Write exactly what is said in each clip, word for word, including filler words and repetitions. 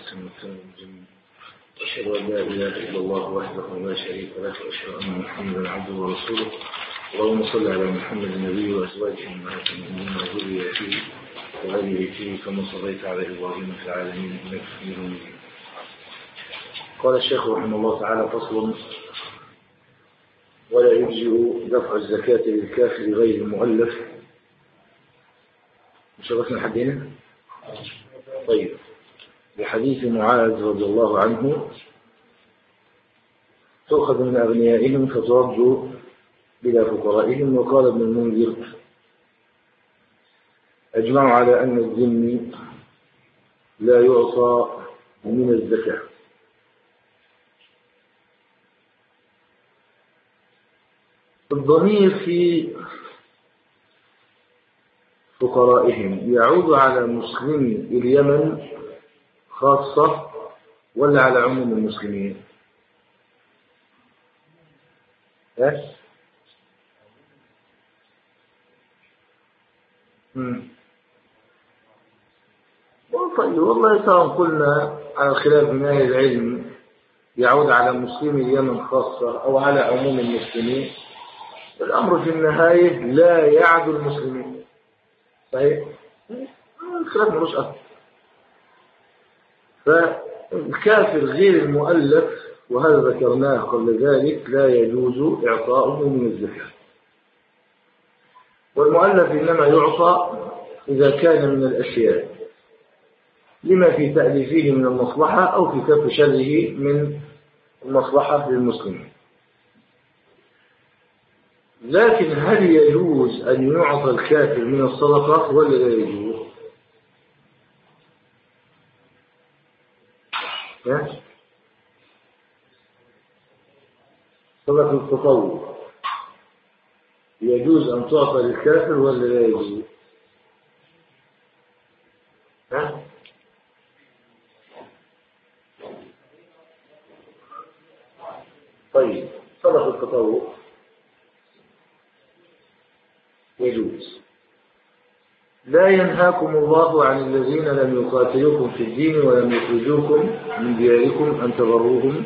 أشهد أن لا إله إلا الله وحده لا شريك له وأشهد أن محمدا عبده ورسوله. اللهم صل على محمد النبي وأزواجه أمهات المؤمنين وذريته وآل بيته كما صليت على إبراهيم في العالمين إنك حميد مجيد. قال الشيخ رحمه الله تعالى: فصل: ولا يجزئ دفع الزكاة للكافر غير المؤلف. مش عرفنا لحد هنا؟ طيب. بحديث معاذ رضي الله عنه: تؤخذ من أغنيائهم فترد إلى فقرائهم. وقال ابن المنذر: أجمعوا على أن الذمي لا يعطى من الزكاة. الضمير في فقرائهم يعود على مسلمي اليمن خاصة ولا على عموم المسلمين؟ ايش؟ امم طيب، والله سواء قلنا على خلاف من اهل العلم يعود على مسلمي اليمن خاصة او على عموم المسلمين، الامر في النهاية لا يعد المسلمين. صحيح؟ الخلاف ملوش اثر. فالكافر غير المؤلف، وهذا ذكرناه قبل ذلك، لا يجوز إعطاؤه من الزكاة. والمؤلف إنما يعطى إذا كان من الأشياء لما في تأليفه من المصلحة أو في كف شره من المصلحة للمسلمين. لكن هل يجوز أن يعطى الكافر من الصدقة ولا لا يجوز؟ صدقة التطوع يجوز أن تعطى للكافر ولا لا يجوز؟ ها؟ طيب، صدقة التطوع يجوز. لا ينهاكم الله عن الذين لم يقاتلوكم في الدين ولم يخرجوكم من دياركم أن تبروهم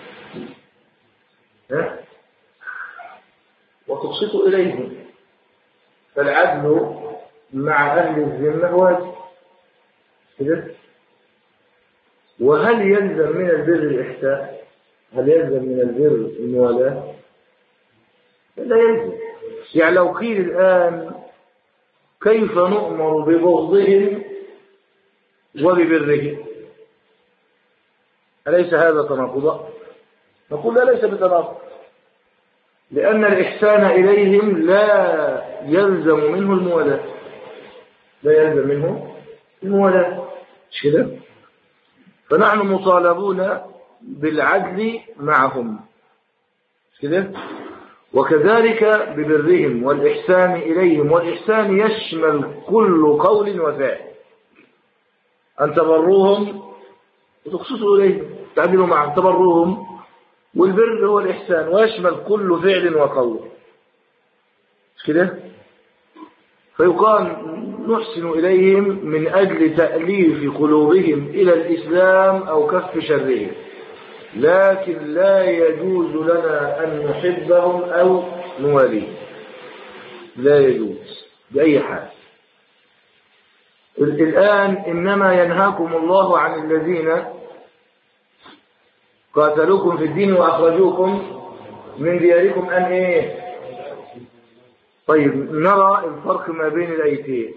وتقسطوا إليهم. فالعدل مع أهل الذمة واجب. وهل يلزم من البر الإحسان؟ هل يلزم من البر الموالاة؟ لا يلزم. يعني لو قيل الآن: كيف نؤمر ببغضهم وببرهم؟ أليس هذا تناقضا؟ نقول لا، ليس بتناقض، لأن الإحسان إليهم لا يلزم منه الموالاة. لا يلزم منه الموالاة، مش كده؟ فنحن مطالبون بالعدل معهم، مش كده؟ وكذلك ببرهم والإحسان إليهم. والإحسان يشمل كل قول وفعل. أن تبروهم وتقسطوا إليهم، تعدلوا معهم. تبروهم والبر هو الإحسان، ويشمل كل فعل وقول، مش كده؟ فيقال نحسن إليهم من أجل تأليف قلوبهم إلى الإسلام أو كف شرهم، لكن لا يجوز لنا أن نحبهم أو نواليهم. لا يجوز بأي حال. الآن إنما ينهاكم الله عن الذين قاتلوكم في الدين وأخرجوكم من دياركم أن إيه؟ طيب، نرى الفرق ما بين الآيتين.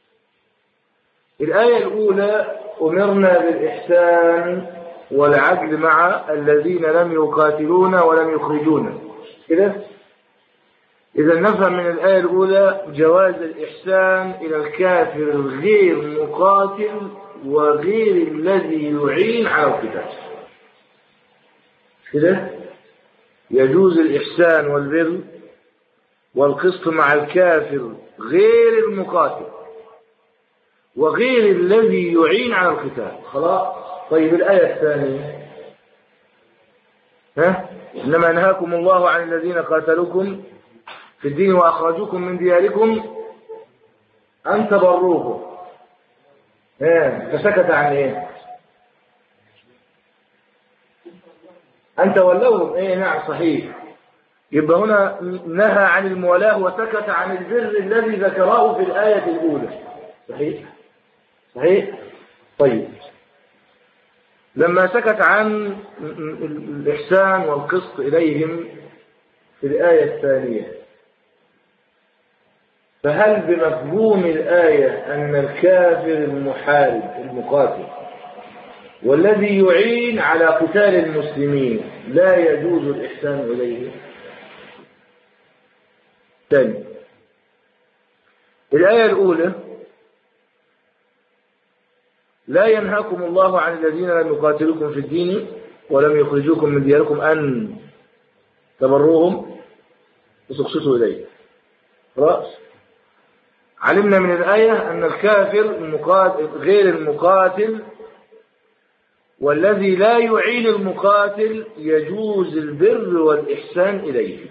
الآية الأولى: أمرنا بالإحسان والعدل مع الذين لم يقاتلون ولم يخرجونا، كده؟ إذا نفهم من الآية الأولى جواز الإحسان إلى الكافر غير مقاتل وغير الذي يعين على القتال، كده؟ يجوز الإحسان والبر والقسط مع الكافر غير المقاتل وغير الذي يعين على القتال. خلاص. طيب، الآية الثانية: ها؟ إنما ينهاكم الله عن الذين قاتلوكم في الدين وأخرجوكم من دياركم أن تبروهم. ها؟ فسكت عن إيه؟ أن تولوهم. إيه نعم صحيح. يبقى هنا نهى عن الموالاه وسكت عن البر الذي ذكره في الآية الأولى. صحيح صحيح. طيب لما سكت عن الإحسان والقسط إليهم في الآية الثانية، فهل بمفهوم الآية أن الكافر المحارب المقاتل والذي يعين على قتال المسلمين لا يجوز الإحسان إليه؟ ثاني، الآية الأولى: لا ينهاكم الله عن الذين لم يقاتلوكم في الدين ولم يخرجوكم من دياركم أن تبروهم وتقسطوا إليه. رأس علمنا من الآية أن الكافر المقاتل غير المقاتل والذي لا يعين المقاتل يجوز البر والإحسان إليه.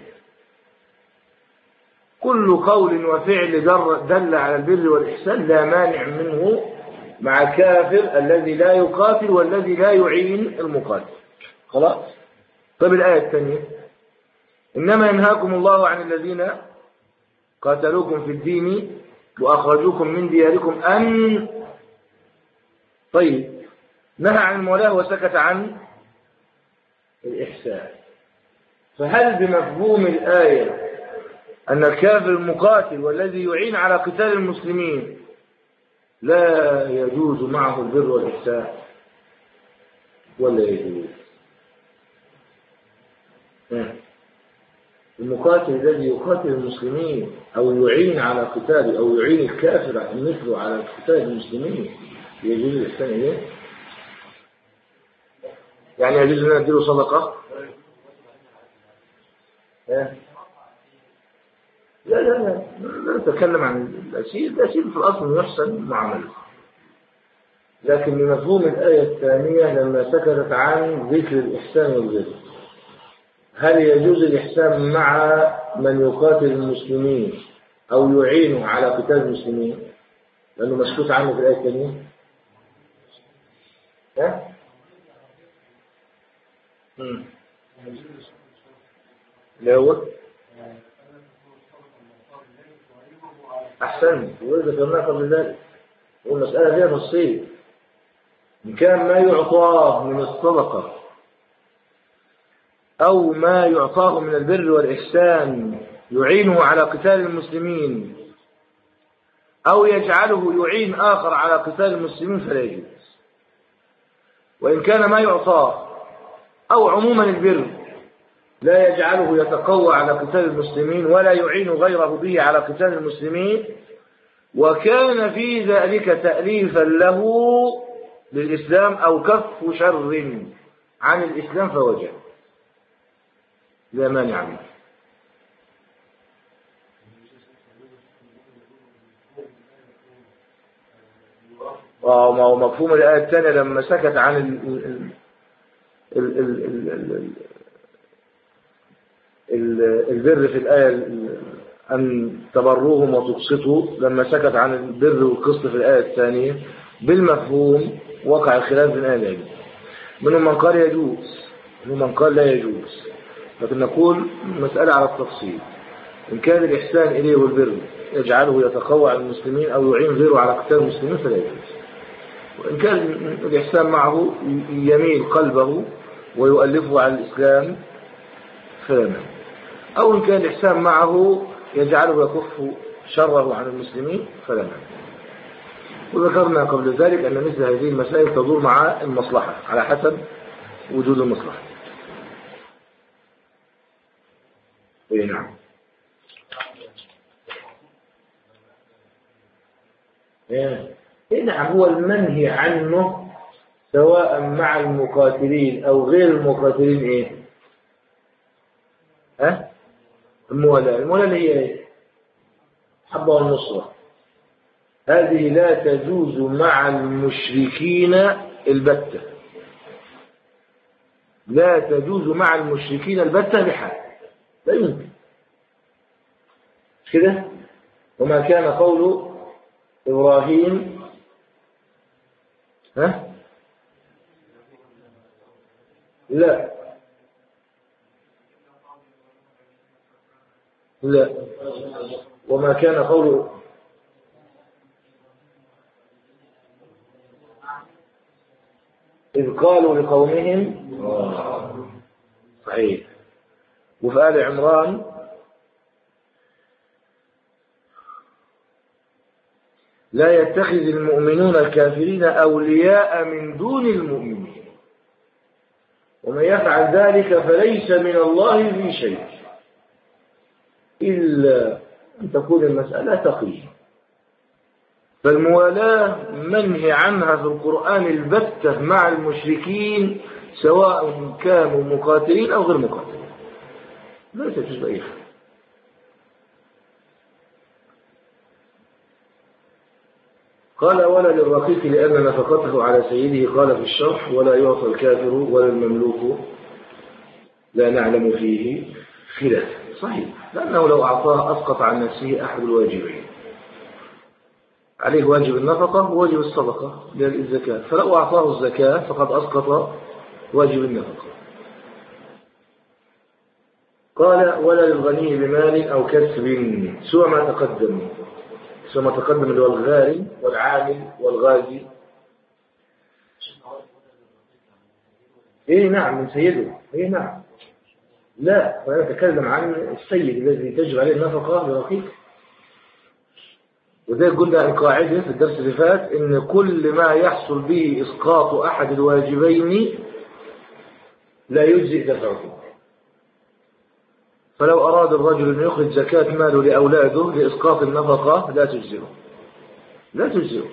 كل قول وفعل دل على البر والإحسان لا مانع منه مع الكافر الذي لا يقاتل والذي لا يعين المقاتل. خلاص. طيب الآية الثانية: إنما ينهاكم الله عن الذين قاتلوكم في الدين وأخرجوكم من دياركم أن. طيب نهى عن الموالاه وسكت عن الإحسان، فهل بمفهوم الآية أن الكافر المقاتل والذي يعين على قتال المسلمين لا يجوز معه البر والإحسان ولا يجوز؟ المقاتل الذي يقاتل المسلمين أو يعين على قتال أو يعين الكافر مثله على قتال المسلمين يجوز الإحسان إليه؟ يعني يجوز أن نديله صدقة؟ لا لا لا لا نتكلم عن الأسير. الأسير في الأصل يحسن معاملته، لكن بمفهوم الآية الثانية لما سكتت عن ذكر الإحسان والبر، هل يجوز الإحسان مع من يقاتل المسلمين أو يعينه على قتال المسلمين لأنه مسكوت عنه في الآية الثانية؟ ها؟ امم لا هو أحسن وذكرناه قبل ذلك، والمسألة فيها نصين: إن كان ما يعطاه من الصدقة أو ما يعطاه من البر والإحسان يعينه على قتال المسلمين أو يجعله يعين آخر على قتال المسلمين فلا يجوز. وإن كان ما يعطاه أو عموما البر لا يجعله يتقوى على قتال المسلمين ولا يعين غيره به على قتال المسلمين وكان في ذلك تأليفا له للإسلام أو كف شر عن الإسلام فوجه لا مانع منه. ومفهوم الآية الثانية لما سكت عن ال ال ال ال ال البر في الآية أن تبروهم وتقسطوا، لما سكت عن البر والقسط في الآية الثانية بالمفهوم وقع الخلاف بين أهل العلم. منهم من قال يجوز ومنهم من قال لا يجوز، لكن نقول مسألة على التفصيل. إن كان الإحسان إليه والبر يجعله يتقوى على المسلمين أو يعين غيره على قتال المسلمين فلا يجوز. وإن كان الإحسان معه يميل قلبه ويؤلفه على الإسلام فلا مانع، أو إن كان الإحسان معه يجعله يكف شره عن المسلمين فلا مانع. وذكرنا قبل ذلك أن مثل هذه المسائل تدور مع المصلحة على حسب وجود المصلحة. اي نعم. اي نعم. هو المنهي عنه سواء مع المقاتلين او غير المقاتلين ايه؟ ها؟ المولاة. المولاة اللي هي ايه؟ حبة والنصرة. هذه لا تجوز مع المشركين البتة، لا تجوز مع المشركين البتة بحال، لا يمكن كده. وما كان قول إبراهيم ها لا لا. وما كان قوله إذ قالوا لقومهم صحيح. وفي آل عمران لا يتخذ المؤمنون الكافرين أولياء من دون المؤمنين ومن يفعل ذلك فليس من الله في شيء إلا أن تكون المسألة تقية. فالموالاة منهي عنها في القرآن البتة مع المشركين سواء كانوا مقاتلين أو غير مقاتلين، لا تجوز أي حاجة. قال ولا للرقيق لأن نفقته على سيده، قال في الشرح ولا يعطى الكافر ولا المملوك لا نعلم فيه خلاف. صحيح، لأنه لو أعطاه أسقط عن نفسه أحد الواجبين، عليه واجب النفقة وواجب الصدقة للزكاة، فلو أعطاه الزكاة فقد أسقط واجب النفقة. قال ولا للغني بمال أو كسب سوى ما تقدم، سوى ما تقدم اللي هو الغارم والعامل والغازي. إيه نعم من سيده، إيه نعم. لا، أنا أتكلم عن السيد الذي تجب عليه النفقة برقيق. وذلك قلنا القاعدة في الدرس اللي فات إن كل ما يحصل به إسقاط أحد الواجبين لا يجزئ دفعه. فلو أراد الرجل أن يخرج زكاة ماله لأولاده لإسقاط النفقة لا تجزئه، لا تجزئه.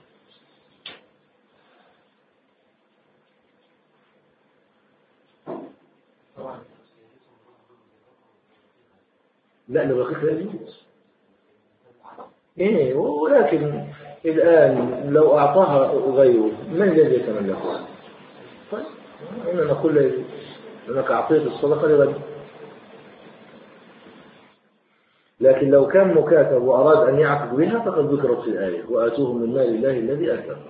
لا للرقيق لا يجوز. إيه، ولكن الآن لو أعطاها غيره من الذي يتملكها؟ طيب إننا نقول لا يجوز لأنك أعطيت الصدقة لغيره. لكن لو كان مكاتب وأراد أن يعقد بها فقد ذكرت في الآية وآتوهم من مال الله الذي آتاهم.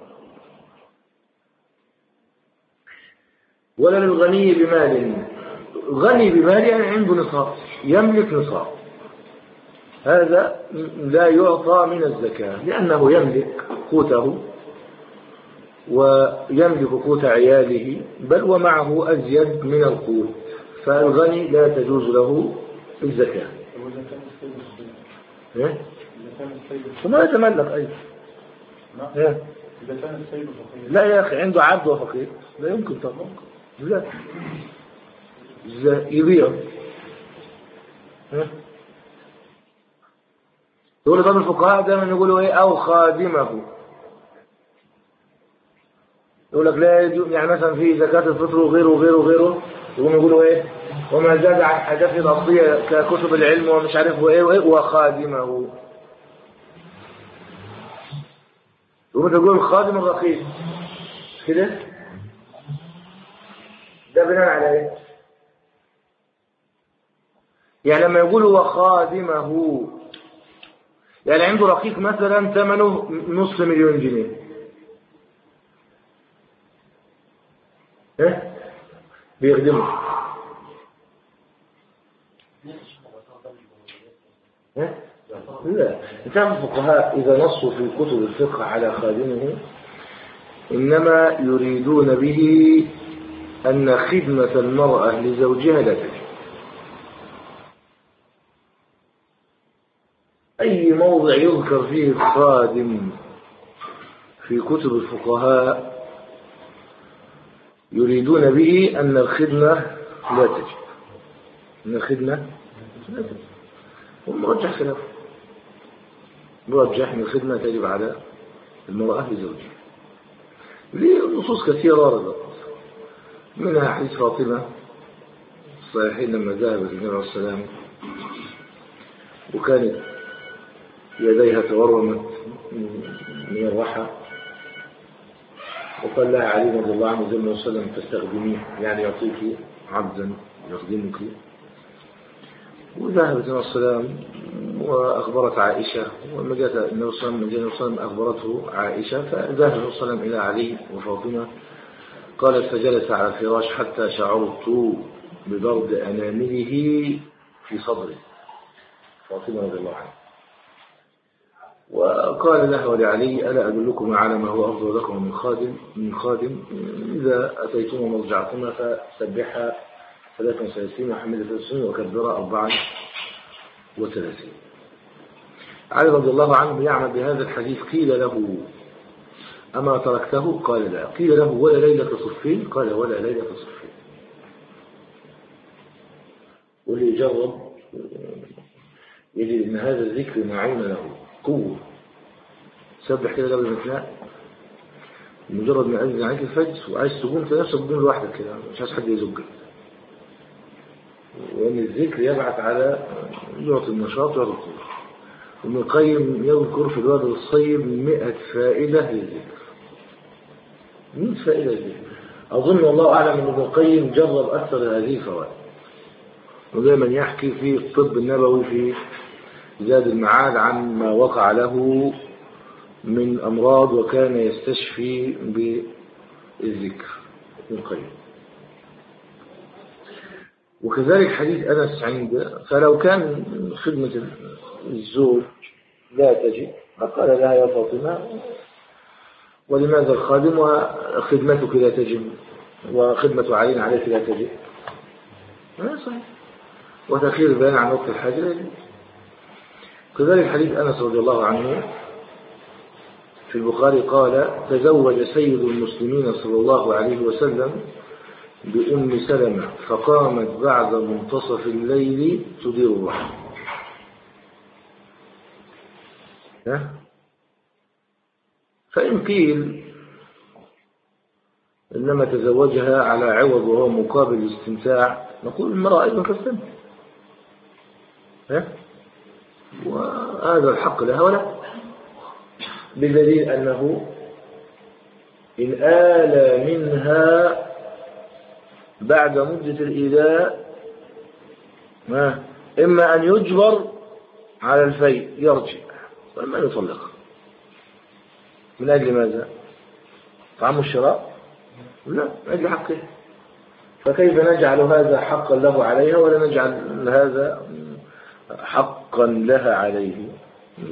ولا للغني بمال، غني بمال يعني عنده نصاب، يملك نصاب، هذا لا يعطى من الزكاة لأنه يملك قوته ويملك قوت عياله بل ومعه أزيد من القوت، فالغني لا تجوز له الزكاة. إيه؟ وما يتملك أيضا. إيه؟ لا يا أخي عنده عبد وفقير لا يمكن تطلق، لا يبيع. إيه؟ يقول بعض الفقهاء دائما يقولوا ايه او خادمه، يقول لك لا يجوز، يعني مثلا في زكاة الفطر وغيره وغيره وغيره يقوموا يقولوا ايه وما زاد عن حاجات الاصليه ككتب العلم ومش عارف وايه وايه وخادمه، يقوموا تقول الخادم الرقيق كده، ده بناء على ايه؟ يعني لما يقولوا وخادمه يعني عنده رقيق مثلا ثمنه نصف مليون جنيه، ايه بيخدمه، ايه لا. تعرف الفقهاء اذا نصوا في كتب الفقه على خادمه انما يريدون به ان خدمة المرأة لزوجها لا تجب. أي موضع يذكر فيه الخادم في كتب الفقهاء يريدون به أن الخدمة لا تجب، أن الخدمة لا تجب. ومرجح خلافه، مرجح أن الخدمة تجب على المرأة لزوجها لنصوص كثيرة وردت، منها حديث فاطمة الصحيحين لما ذهبت النبي عليه السلام وكانت يديها تورمت من الرحى وقال لها علي رضي الله عنه زي ما وسلم تستخدميه يعني يعطيك عبدا يخدمك، وذهبت النبي صلى الله عليه وسلم وأخبرت عائشة، ولما جاءت النبي صلى الله عليه وسلم أخبرته عائشة، فذهب النبي صلى الله عليه وسلم إلى علي وفاطمة، قالت فجلس على الفراش حتى شعرت ببرد أنامله في صدره، فاطمة رضي الله عنها. وقال له ولعلي ألا أدلكم على ما هو أفضل لكم من خادم من خادم إذا أتيتم مرجعكما فسبحها ثلاثة وثلاثين وحمد ثلاثين وكبر أربعا وثلاثين. علي رضي الله عنه يعمل بهذا الحديث. قيل له أما تركته؟ قال لا. قيل له ولا ليلة صفين؟ قال ولا ليلة صفين. واللي يجرب يجد أن هذا الذكر معون له قوة. سبح كده قبل ما تنام، مجرد ما أذن عليك الفجر وعايز تقوم في نفسك تقوم لوحدك كده، مش عايز حد يزقك، وأن الذكر يبعث على يعطي النشاط ويعطي القوة. ابن القيم يذكر في الوادي الصيب مئة فائدة للذكر. مئة فائدة للذكر. أظن والله أعلم أن ابن القيم جرب أكثر هذه الفوائد، ودائما يحكي في الطب النبوي في زاد المعاد عن ما وقع له من أمراض وكان يستشفي بالذكر ابن القيم. وكذلك حديث أنس عند فلو كان خدمة الزوج لا تجد فقال لها يا فاطمة ولماذا الخادم وخدمتك لا تجد وخدمة علي عليك لا تجد؟ لا صحيح. وتأخير البيان عن وقت الحاجة لا يجوز. كذلك حديث أنس رضي الله عنه في البخاري قال تزوج سيد المسلمين صلى الله عليه وسلم بأم سلمة فقامت بعد منتصف الليل تدير الرحم. فإن قيل إنما تزوجها على عوض وهو مقابل الاستمتاع نقول المرأة أيضا كالسنة، وهذا الحق لها ولا، بدليل أنه إن آل منها بعد مدة الإيلاء ما إما أن يجبر على الفيء يرجع وإما أن يطلق. من أجل ماذا؟ طعم الشراء؟ لا، من أجل حقه. فكيف نجعل هذا حقا له عليها ولا نجعل هذا حقا لها عليه؟ لا.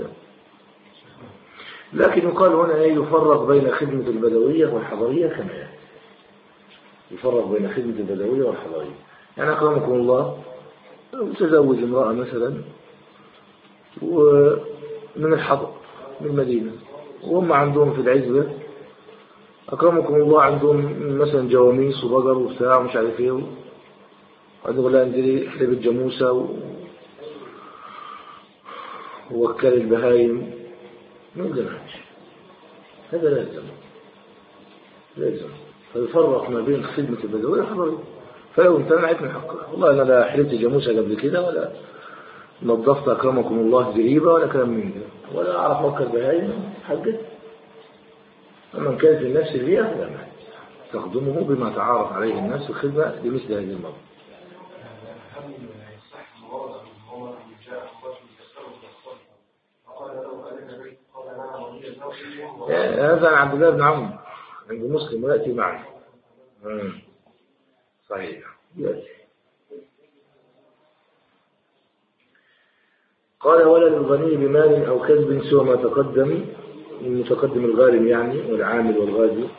لكن يقال هنا يفرق بين خدمة البدوية والحضرية كما يعني. يفرق بين خدمة البدوية والحضرية. يعني أكرمكم الله تزوج امرأة مثلا ومن الحضر من المدينة وهم عندهم في العزبة أكرمكم الله عندهم مثلا جواميس وبقر وبتاع ومش عارف ايه، وعندهم لا انزلي حليب الجاموسة ووكل البهايم ما يقدرش. هذا لازم لازم فيفرق ما بين خدمة البدوية والحضرية. فلو امتنعت من حقها والله أنا لا حلبت جاموسة قبل كده ولا نظفت أكرمكم الله زريبة ولا كلام من ده ولا أعرف وكل بهايم حقت. أما إن كانت النفس البيئة فلا معنى تخدمه بما تعارف عليه الناس الخدمة لمثل هذه المرض. هذا عن عبد الله بن عمرو عند مسلم ويأتي معه صحيح يأتي. قال ولا للغني بمال أو كسب سوى ما تقدم، المتقدم الغارم يعني والعامل والغازي،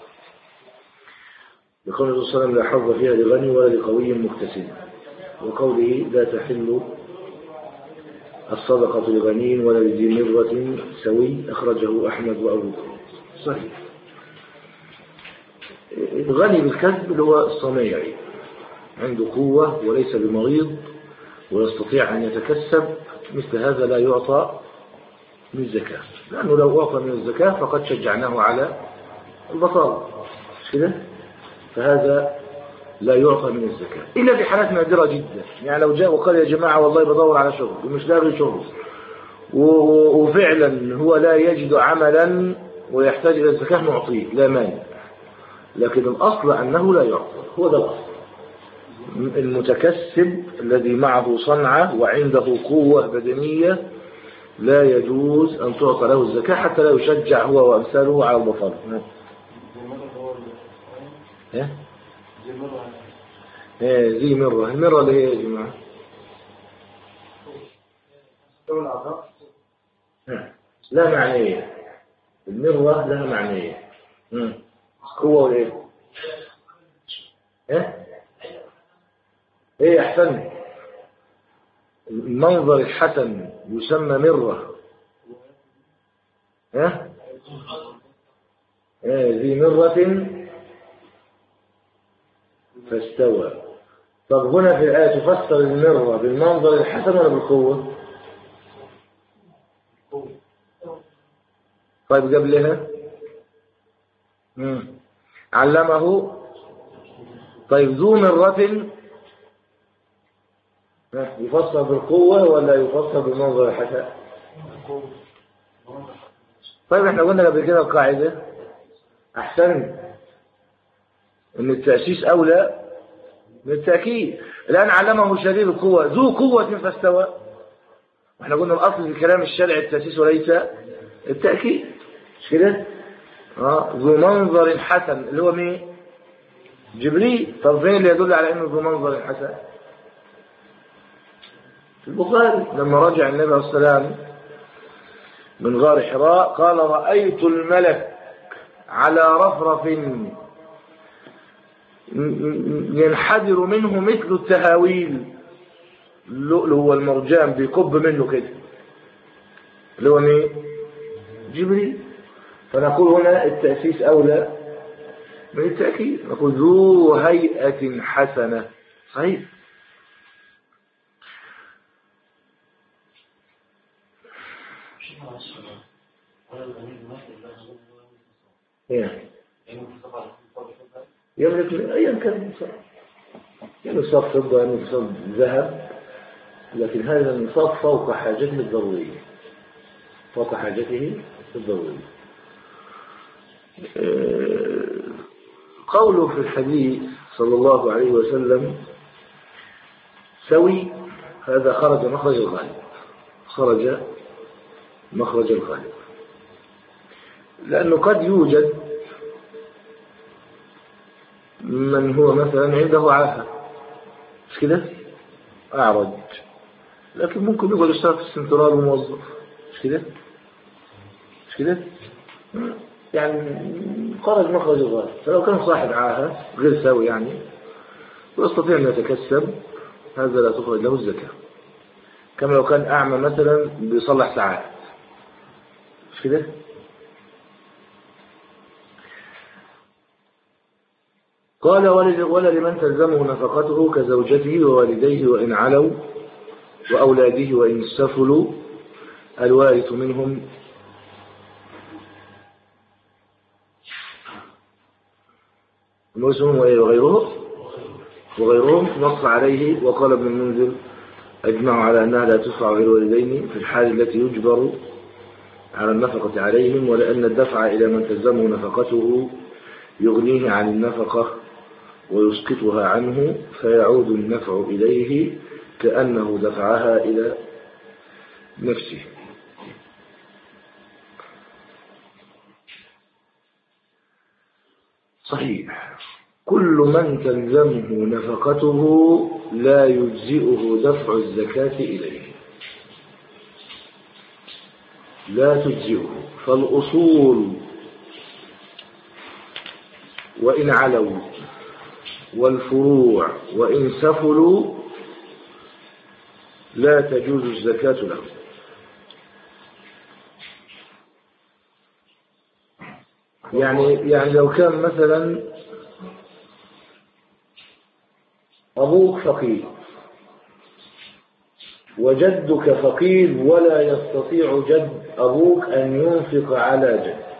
لقول الرسول صلى الله عليه وسلم لا حظ فيها لغني ولا لقوي مكتسب، وقوله لا تحل الصدقة لغني ولا لذي مرة سوي، أخرجه أحمد وأبو صحيح. الغني بالكسب اللي هو الصنايعي عنده قوة وليس بمريض ويستطيع أن يتكسب، مثل هذا لا يعطى من الزكاة، لأنه لو أعطى من الزكاة فقد شجعناه على البطالة كده، فهذا لا يعطى من الزكاة إلا في حالات نادرة جدا. يعني لو جاء وقال يا جماعة والله بدور على شغل ومش لاقي شغل وفعلا هو لا يجد عملا ويحتاج إلى الزكاة نعطيه لا مانع، لكن الأصل أنه لا يعطى. هو ده الأصل. المتكسب الذي معه صنعة وعنده قوة بدنية لا يجوز أن تعطى له الزكاة حتى لا يشجع هو وأمثاله على البطالة. ايه ايه زي مرة المرة اللي هي يا جماعة لا معنية، المرة لها معنية. قوة وإيه؟ إيه؟ إيه أحسن؟ المنظر الحسن يسمى مرة. إيه؟ إيه ذي مرة فاستوى. طب هنا في الآية تفسر المرة بالمنظر الحسن ولا بالقوة؟ طيب قبلها مم. علمه. طيب ذو مرة يفسر بالقوة ولا يفسر بالمنظر الحسن؟ طيب احنا قلنا قبل كده القاعدة أحسن ان التأسيس أولى من التأكيد. الآن علمه شديد القوة ذو قوة فاستوى، واحنا قلنا الأصل في كلام الشرع التأسيس وليس التأكيد، مش كده؟ اه ذو منظر حسن اللي هو مين؟ جبريل. طب فين اللي يدل على انه ذو منظر حسن؟ في البخاري لما رجع النبي عليه السلام من غار حراء قال رأيت الملك على رفرف ينحدر منه مثل التهاويل، اللؤلؤ والمرجان بيكب منه كده، اللي هو مين؟ جبريل. فنقول هنا التأسيس أولى من التأكيد، نقول ذو هيئة حسنة. صحيح. يعني يملك من أيا كان النصاب، يعني نصاب فضة يعني نصاب ذهب، لكن هذا النصاب فوق حاجته الضرورية، فوق حاجته الضرورية. قوله في الحديث صلى الله عليه وسلم سوي، هذا خرج مخرج الغالب، خرج مخرج الغالب، لأنه قد يوجد من هو مثلا عنده عاهة، مش كده؟ أعرج، لكن ممكن يقعد يشتغل في السنترال وموظف، مش كده؟ مش كده؟ يعني خرج مخرج الغالب. فلو كان صاحب عاهة غير سوي يعني ويستطيع أن يتكسب، هذا لا تخرج له الزكاة. كما لو كان أعمى مثلا بيصلح ساعات، مش كده؟ قال ولا لمن تلزمه نفقته كزوجته ووالديه وإن علوا وأولاده وإن سفلوا الوارث منهم وغيرهم وغيرهم نص عليه. وقال ابن المنذر أجمعوا على أنها لا تدفع غير والدين في الحال التي يجبر على النفقة عليهم، ولأن الدفع إلى من تلزمه نفقته يغنيه عن النفقة ويسقطها عنه، فيعود النفع إليه كأنه دفعها إلى نفسه. صحيح. كل من تلزمه نفقته لا يجزئه دفع الزكاة إليه، لا تجزئه. فالأصول وإن علوا والفروع وإن سفلوا لا تجوز الزكاة له. يعني يعني لو كان مثلا أبوك فقير وجدك فقير ولا يستطيع جد أبوك أن ينفق على جد،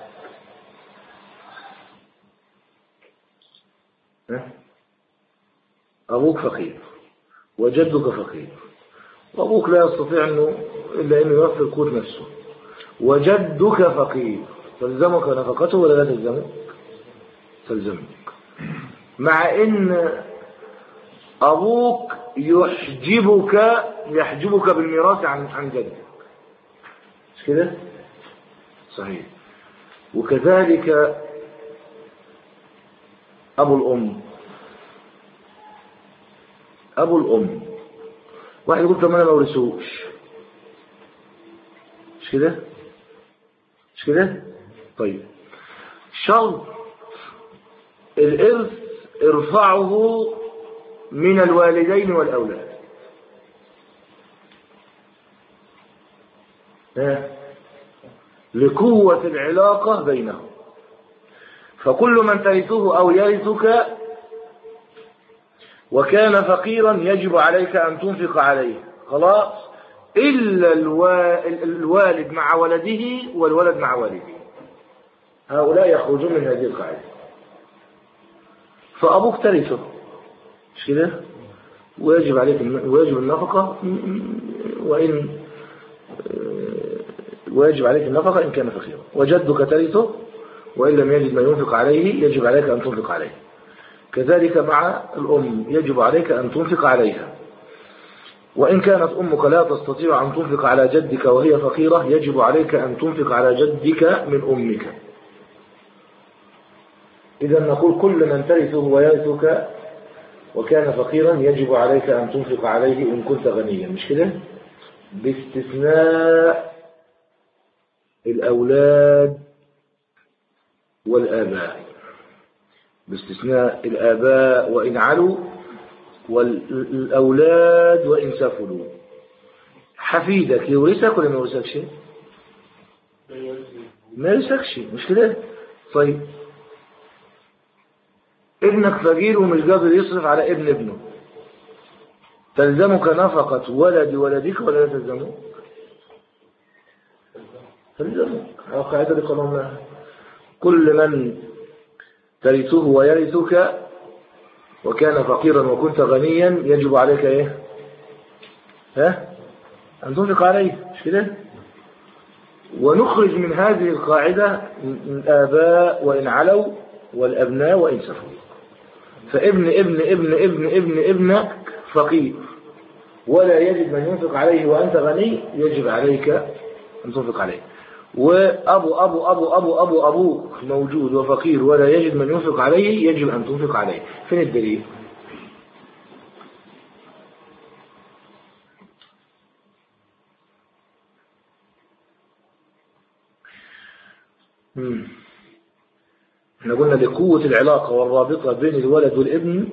أبوك فقير وجدك فقير وأبوك لا يستطيع أنه إلا أنه يوفر قوت نفسه، وجدك فقير، تلزمك نفقته ولا لا تلزمك؟ تلزمك، مع أن أبوك يحجبك يحجبك بالميراث عن عن جدك، مش كده؟ صحيح. وكذلك أبو الأم، أبو الأم واحد يقول طب أنا ما ورثوش، مش كده مش كده طيب شرط الإرث ارفعه من الوالدين والأولاد. لقوة العلاقة بينهم، فكل من ترثه أو يرثك وكان فقيرا يجب عليك أن تنفق عليه خلاص، إلا الوالد مع ولده والولد مع والده، هؤلاء يخرجون من هذه القاعدة. فأبوك ترثه مش كده ويجب عليك ويجب النفقة وإن ويجب عليك النفقة إن كان فقيرا، وجدك ترثه وإن لم يجد ما ينفق عليه يجب عليك أن تنفق عليه. كذلك مع الأم يجب عليك أن تنفق عليها، وإن كانت أمك لا تستطيع أن تنفق على جدك وهي فقيرة يجب عليك أن تنفق على جدك من أمك. إذا نقول كل من ترثه ويرثك وكان فقيرا يجب عليك أن تنفق عليه إن كنت غنيا، مش كده؟ باستثناء الأولاد والآباء، باستثناء الآباء وإن علوا والأولاد وإن سفلوا. حفيدك يورثك ولا ما يورثكش؟ ما يورثكش مش كده؟ طيب ابنك فقير ومش قادر يصرف على ابن ابنه، تلزمك نفقة ولد ولدك ولا لا تلزمك؟ تلزمك. القاعدة اللي قالوا كل من ترثه ويرثك وكان فقيرا وكنت غنيا يجب عليك ايه؟ ها؟ أن تنفق عليه مش كده؟ ونخرج من هذه القاعدة الآباء وإن علوا والأبناء وإن سفلوا. فابن ابن ابن ابن ابن ابنك فقير ولا يجب من ينفق عليه وأنت غني يجب عليك أن تنفق عليه. وأبو أبو أبو أبو أبو أبوك موجود وفقير ولا يجد من ينفق عليه يجب أن تنفق عليه. فين الدليل؟ مم. احنا قلنا لقوة العلاقة والرابطة بين الولد والابن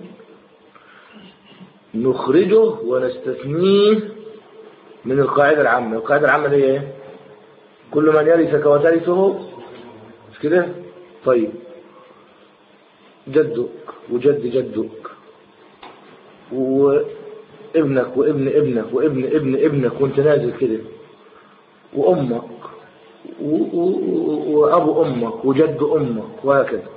نخرجه ونستثنيه من القاعدة العامة. القاعدة العامة هي ايه؟ كل من يرثك وترثه مش كده؟ طيب جدك وجد جدك وابنك وابن ابنك وابن ابن ابنك وانت نازل كده وامك وأبو أمك وجد أمك وهكذا،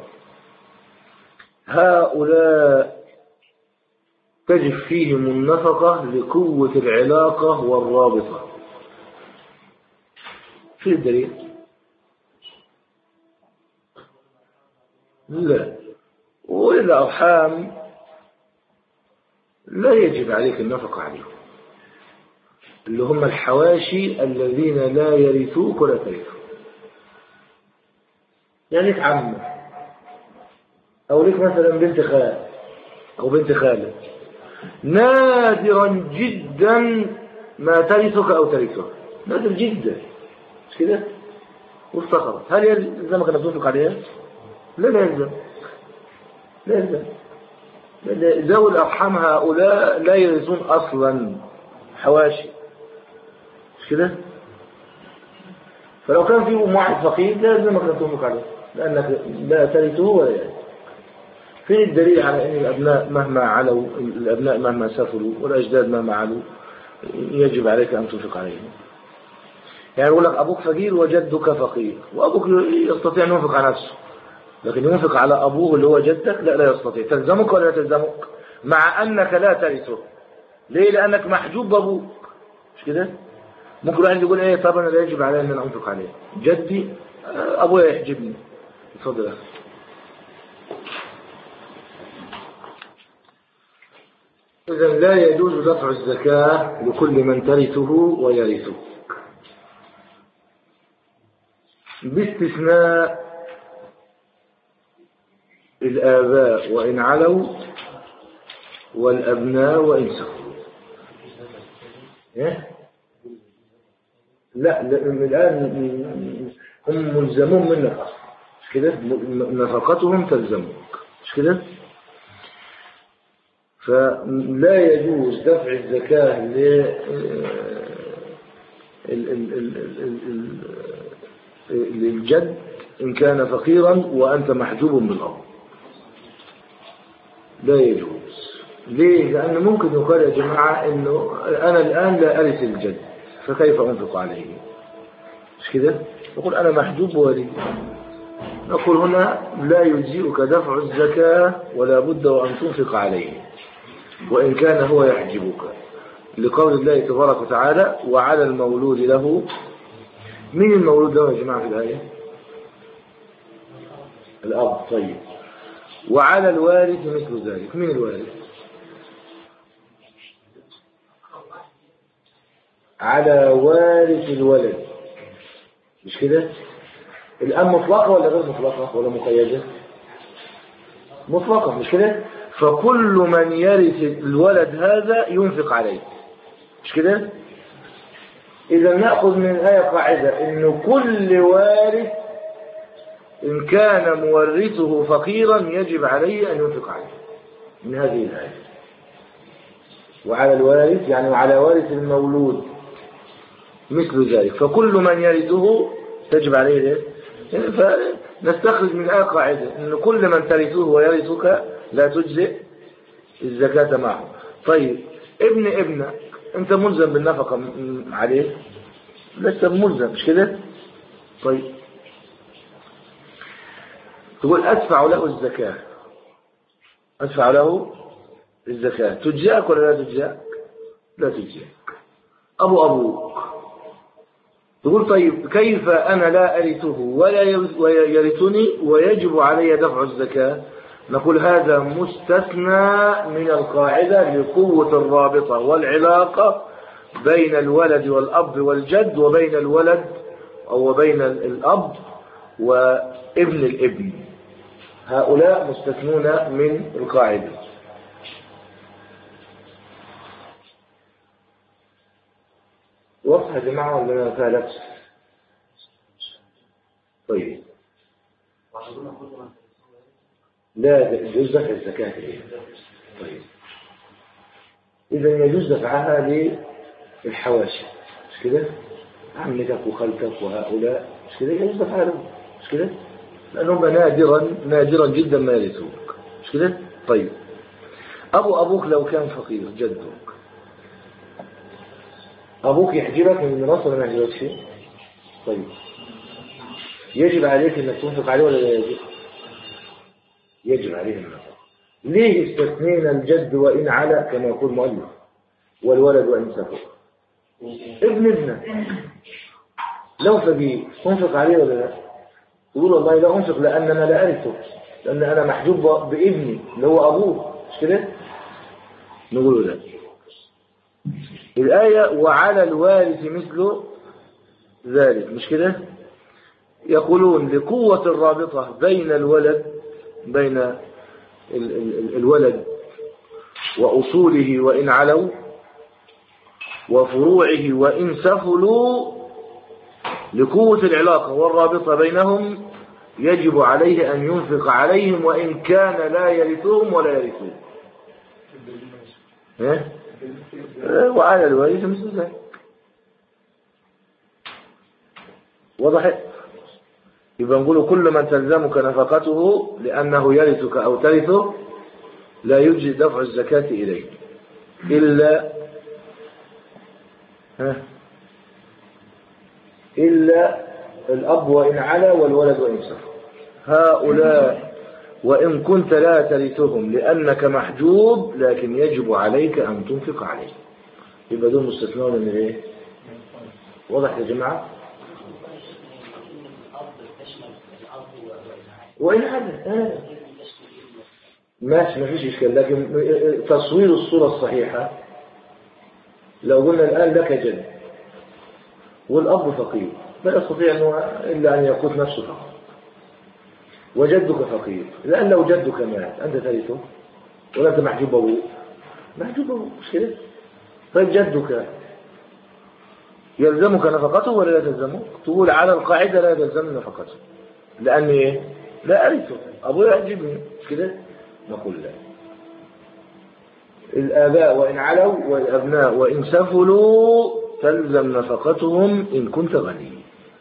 هؤلاء تجب فيهم النفقة لقوة العلاقة والرابطة. في الدليل؟ لا. والأرحام لا يجب عليك النفقة عليهم، اللي هم الحواشي الذين لا يرثوك ولا ترثوك. يعني لك عمة أو لك مثلا بنت خال أو بنت خالة، نادرا جدا ما ترثك أو ترثها، نادر جدا مش كده؟ وافتقرت، هل يلزمك أن تنفق عليها؟ لا لا يلزم لا يلزم. ذوي الأرحام هؤلاء لا يرثون أصلا، حواشي مش كده؟ فلو كان في واحد فقير لا يلزمك أن تنفق عليه لأنك لا ترثه ولا يرث. فين الدليل على أن الأبناء مهما علوا الأبناء مهما سفلوا والأجداد مهما علوا يجب عليك أن تنفق عليهم؟ يعني يقول لك أبوك فقير وجدك فقير، وأبوك يستطيع أن ينفق على نفسه لكن ينفق على أبوه اللي هو جدك لا لا يستطيع. تلزمك ولا لا تلزمك؟ مع أنك لا ترثه. ليه؟ لأنك محجوب بأبوك مش كده؟ ممكن واحد يقول ايه طب انا لا يجب علي ان انا انفق عليه، جدي ابويا يحجبني. اتفضل يا اخي. اذا لا يجوز دفع الزكاة لكل من ترثه ويرثه باستثناء الآباء وإن علوا والأبناء وإن سفلوا. إيه؟ لا الآن هم ملزمون منك أصلا مش كده، نفقتهم تلزمك مش كده. فلا يجوز دفع الزكاة للجد إن كان فقيرا وأنت محجوب بالأرض، لا يجوز. ليه؟ لأن ممكن يقال يا جماعة إنه أنا الآن لا أرث الجد فكيف أنفق عليه مش كده؟ يقول أنا محجوب ولي، نقول هنا لا يجزئك دفع الزكاة ولا بد وأن تنفق عليه وإن كان هو يحجبك، لقول الله تبارك وتعالى وعلى المولود له. مين المولود له يا جماعة في الآية؟ الأب. طيب وعلى الوارث مثل ذلك. مين الوارث؟ على وارث الولد مش كده. الآن مطلقة ولا غير مطلقة ولا مقيدة؟ مطلقة مش كده. فكل من يرث الولد هذا ينفق عليه مش كده. إذا نأخذ من الآية قاعدة إنه كل وارث إن كان مورثه فقيرا يجب عليه أن ينفق عليه من هذه الآية. وعلى الوارث يعني وعلى وارث المولود مثل ذلك، فكل من يرثه تجب عليه ده. فنستخرج من الآية قاعدة إن كل من ترثه ويرثك لا تجزئ الزكاة معه. طيب ابن ابنك أنت ملزم بالنفقة عليه؟ لسه ملزم مش كده. طيب تقول أدفع له الزكاة، أدفع له الزكاة تجزئك ولا لا تجزئك؟ لا تجزئك. أبو أبوك تقول طيب كيف أنا لا أرثه ولا يرثني ويجب علي دفع الزكاة؟ نقول هذا مستثنى من القاعدة لقوة الرابطة والعلاقة بين الولد والأب والجد وبين الولد أو بين الأب وابن الابن، هؤلاء مستثنون من القاعدة. واضح يا جماعة ولا ما فيها لبس؟ طيب لا يجوز دفع الزكاة إيه؟ طيب إذا يجوز دفعها للحواشي مش كده؟ عمتك وخالتك وهؤلاء مش كده يجوز دفعها لهم مش كده؟ لأنهم نادرا نادرا جدا ما يرثوك مش كده؟ طيب أبو أبوك لو كان فقير جدك أبوك يحجبك من الميراث ولا ما يحجبكش؟ طيب يجب عليك أنك تنفق عليه ولا لا يجب؟ يجب عليه النفقة. ليه استثنينا الجد وإن على كما يقول مؤلف والولد وإن سفر؟ ابن ابنك لو فقير تنفق عليه ولا لا؟ تقول والله لا أنفق لأن أنا لا أرثه لأن أنا محجوب بابني اللي هو أبوه مش كده؟ نقول لا. الآية وعلى الوارث مثل ذلك مش كده. يقولون لقوة الرابطة بين الولد بين ال ال الولد وأصوله وإن علوا وفروعه وإن سفلوا، لقوة العلاقة والرابطة بينهم يجب عليه أن ينفق عليهم وإن كان لا يرثهم ولا يرثون. وعلى الوارث مثل ذلك. وضحت؟ يبقى نقول كل من تلزمك نفقته لأنه يرثك أو ترثه لا يجزي دفع الزكاة إليه إلا ها إلا الأب وإن علا والولد وإن سفر. هؤلاء وإن كنت لا ترثهم لأنك محجوب لكن يجب عليك أن تنفق عليه. يبقى دول مستثنون من إيه؟ واضح يا جماعة؟ وإن علا ماشي ما فيش إشكال، لكن تصوير الصورة الصحيحة لو قلنا الآن لك جد والأب فقير لا يستطيع أنه إلا أن يقوت نفسه فقط وجدك فقير، لأن لو جدك مات أنت ترثه ولا أنت محجوب أبوه؟ محجوب أبوه مش كده؟ طيب جدك يلزمك نفقته ولا لا تلزمك؟ تقول على القاعدة لا تلزم نفقته، لأن إيه؟ لا أرثه، أبويا يعجبني كده، نقول لا. الآباء وإن علوا والأبناء وإن سفلوا تلزم نفقتهم إن كنت غني.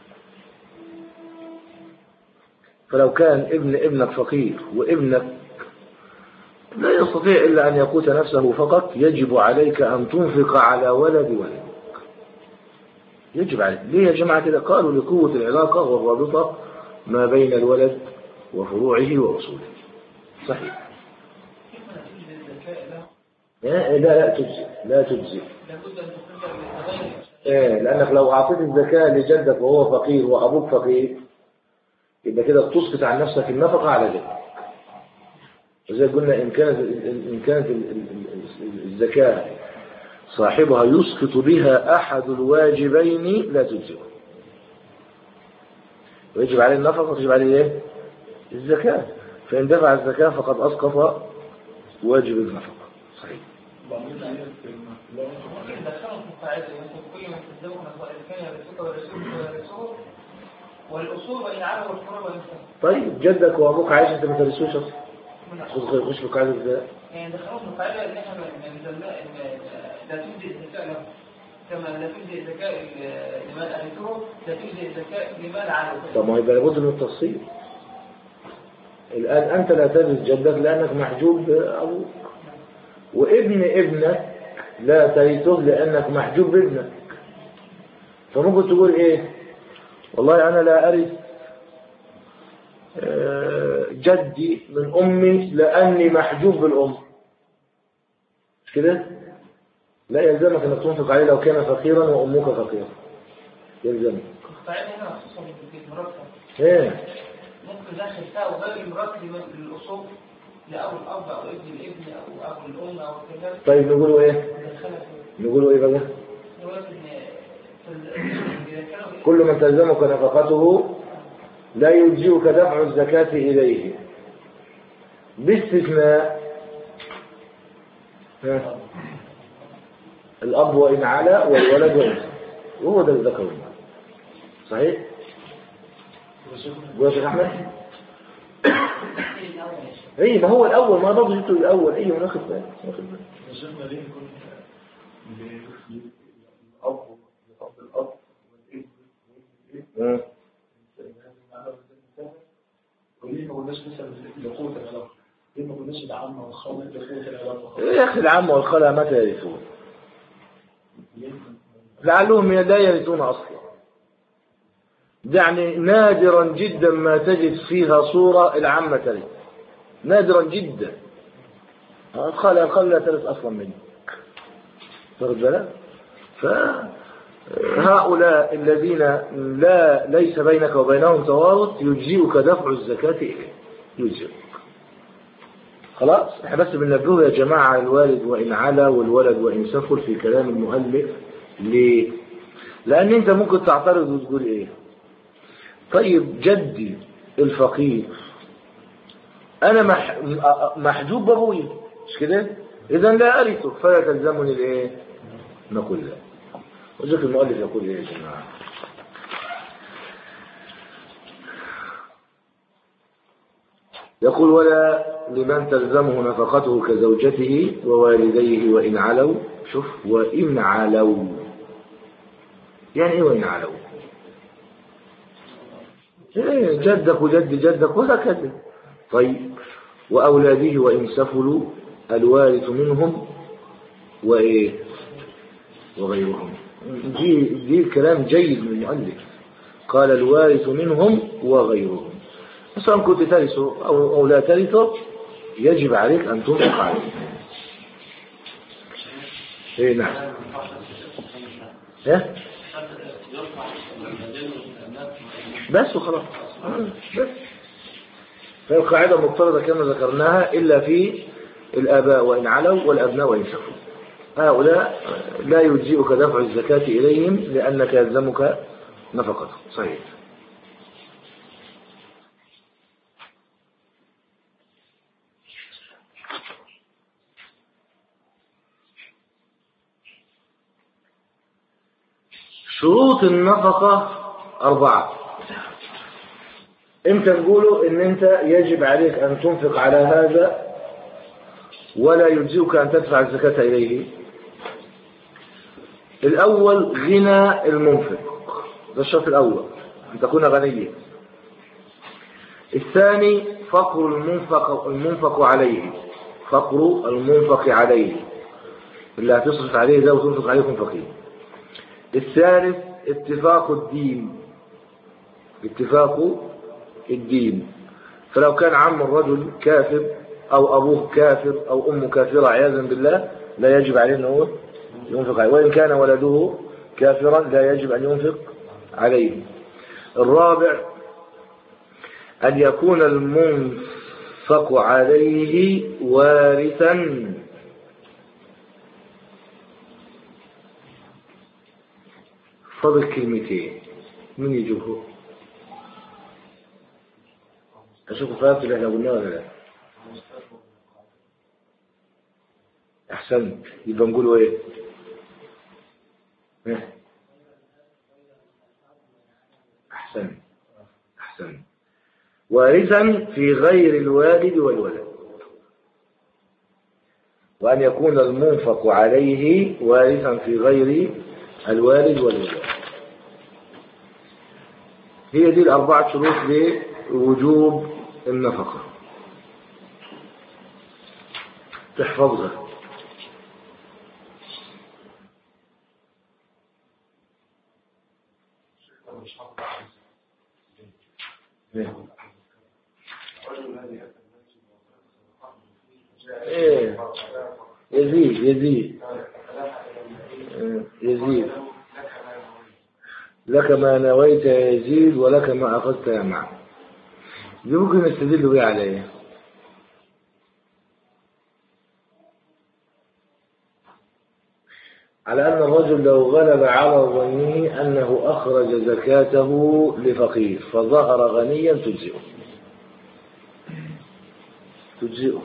فلو كان ابن ابنك فقير وابنك لا يستطيع إلا أن يقوت نفسه فقط، يجب عليك أن تنفق على ولد ولدك. يجب عليك. ليه يا جماعة كده؟ قالوا لقوة العلاقة والرابطة ما بين الولد وفروعه وأصوله. صحيح. لا لا تجزي، لا تجزي. إيه، لأنك لو أعطيت الزكاة لجدك وهو فقير وأبوك فقير يبقى كده بتسقط عن نفسك النفقة على جدك. وزي قلنا إن كانت إن كانت الزكاة صاحبها يسقط بها أحد الواجبين لا تجزئه، ويجب عليه النفقة ويجب عليه إيه؟ الزكاة. فإن دفع الزكاة فقد أسقط واجب النفقة. صحيح. طيب جدك وأبوك عايش أنت ما ترثوش أصلا، مش بقاعدة ازاي؟ يعني دخلوه في القاعدة ان احنا لا تجزي الزكاة له، كما لا تجزي الزكاة لمال أهلته لا تجزي الزكاة لمال عالم. طب ما يبقى لابد من التفصيل. الآن أنت لا ترث جدك لأنك محجوب أبوك، وابن ابنك لا ترثه لأنك محجوب بابنك. فممكن تقول إيه؟ والله أنا لا أرث جدي من أمي لأني محجوب بالأم، مش كده؟ لا يلزمك أن تنفق عليه لو كان فقيرا وأمك فقيرا، يلزمك. القاعدة هنا خصوصا في المرتب. إيه؟ ممكن داخل فيها وغير المرتب للأصول لأبو الأب أو ابن الابن أو أبو الأم أو كذا. طيب نقولوا إيه؟ نقولوا إيه بقى؟ كل من تلزمك نفقته لا يجزئك دفع الزكاة إليه باستثناء الأب وإن علا والولد وإن، وهو ده الذكر والمال. صحيح؟ قول يا شيخ أحمد. إيه ما هو الأول، ما برضه جبته الأول. إيه ما ناخد بالك ناخد بالك. شيخنا ليه يكون الأب الأب الأب والابن وليه ما قلناش مثلا لقوة العلاقة؟ ليه ما قلناش العامة والخالة لقوة العلاقة؟ يا أخي العامة والخالة متى يرثون؟ لعلهم لا يرثون أصلا. يعني نادرا جدا ما تجد فيها صورة العامة ترث، نادرا جدا. الخالة الخالة لا ترث أصلا منك، فرد بالك؟ فهؤلاء الذين لا ليس بينك وبينهم توارث يجزئك دفع الزكاة إليه، يجزئك. خلاص احنا بس بننبهه يا جماعة الوالد وإن علا والولد وإن سفل في كلام المؤلف. ليه؟ لأن أنت ممكن تعترض وتقول إيه؟ طيب جدي الفقير أنا مح... محجوب بأبوي مش كده؟ إذا لا أرثه فلا تلزمني الإيه؟ نقول لا. وذلك المؤلف يقول إيه يا جماعة؟ يقول ولا لمن تلزمه نفقته كزوجته ووالديه وإن علوا. شوف وإن علوا يعني إيه وإن علوا؟ إيه جدك وجد جدك وهكذا. طيب وأولاده وإن سفلوا الوارث منهم وإيه وغيرهم. دي دي كلام جيد من المؤلف. قال الوارث منهم وغيرهم. سواء كنت ترثه أو, أو لا ترثه يجب عليك أن تنفق عليه. إيه نعم. إيه؟ بس وخلاص بس. فالقاعدة مفترضة كما ذكرناها إلا في الآباء وإن علوا والأبناء وإن سفلوا. هؤلاء لا يجزئك دفع الزكاة إليهم لأنك يلزمك نفقته. صحيح. شروط النفقة أربعة. امتى نقولوا ان انت يجب عليك ان تنفق على هذا ولا يجزئك ان تدفع الزكاة اليه؟ الاول غنى المنفق، ده الشرط الاول، ان تكون غنيا. الثاني فقر المنفق المنفق عليه، فقر المنفق عليه اللي هتصرف عليه ده وتنفق عليه يكون فقير. الثالث اتفاق الدين، اتفاق الدين، فلو كان عم الرجل كافر أو أبوه كافر أو أمه كافرة عياذا بالله لا يجب عليه أنه ينفق عليه، وإن كان ولده كافرا لا يجب أن ينفق عليه. الرابع أن يكون المنفق عليه وارثا، فضل كلمتين من يجيبه؟ أشوف فهمت اللي احنا قلناه ولا لا؟ أحسنت، يبقى نقوله إيه؟ أحسنت أحسنت وارثا في غير الوالد والولد، وأن يكون المنفق عليه وارثا في غير الوالد والولد. هي دي الأربعة شروط لوجوب النفقة، تحفظها. ايه يزيد يزيد يزيد لك ما نويت يزيد ولك ما أخذت يا معه. دي ممكن نستدل بيه عليه. على أن الرجل لو غلب على ظنه أنه أخرج زكاته لفقير فظهر غنيا تجزئه تجزئه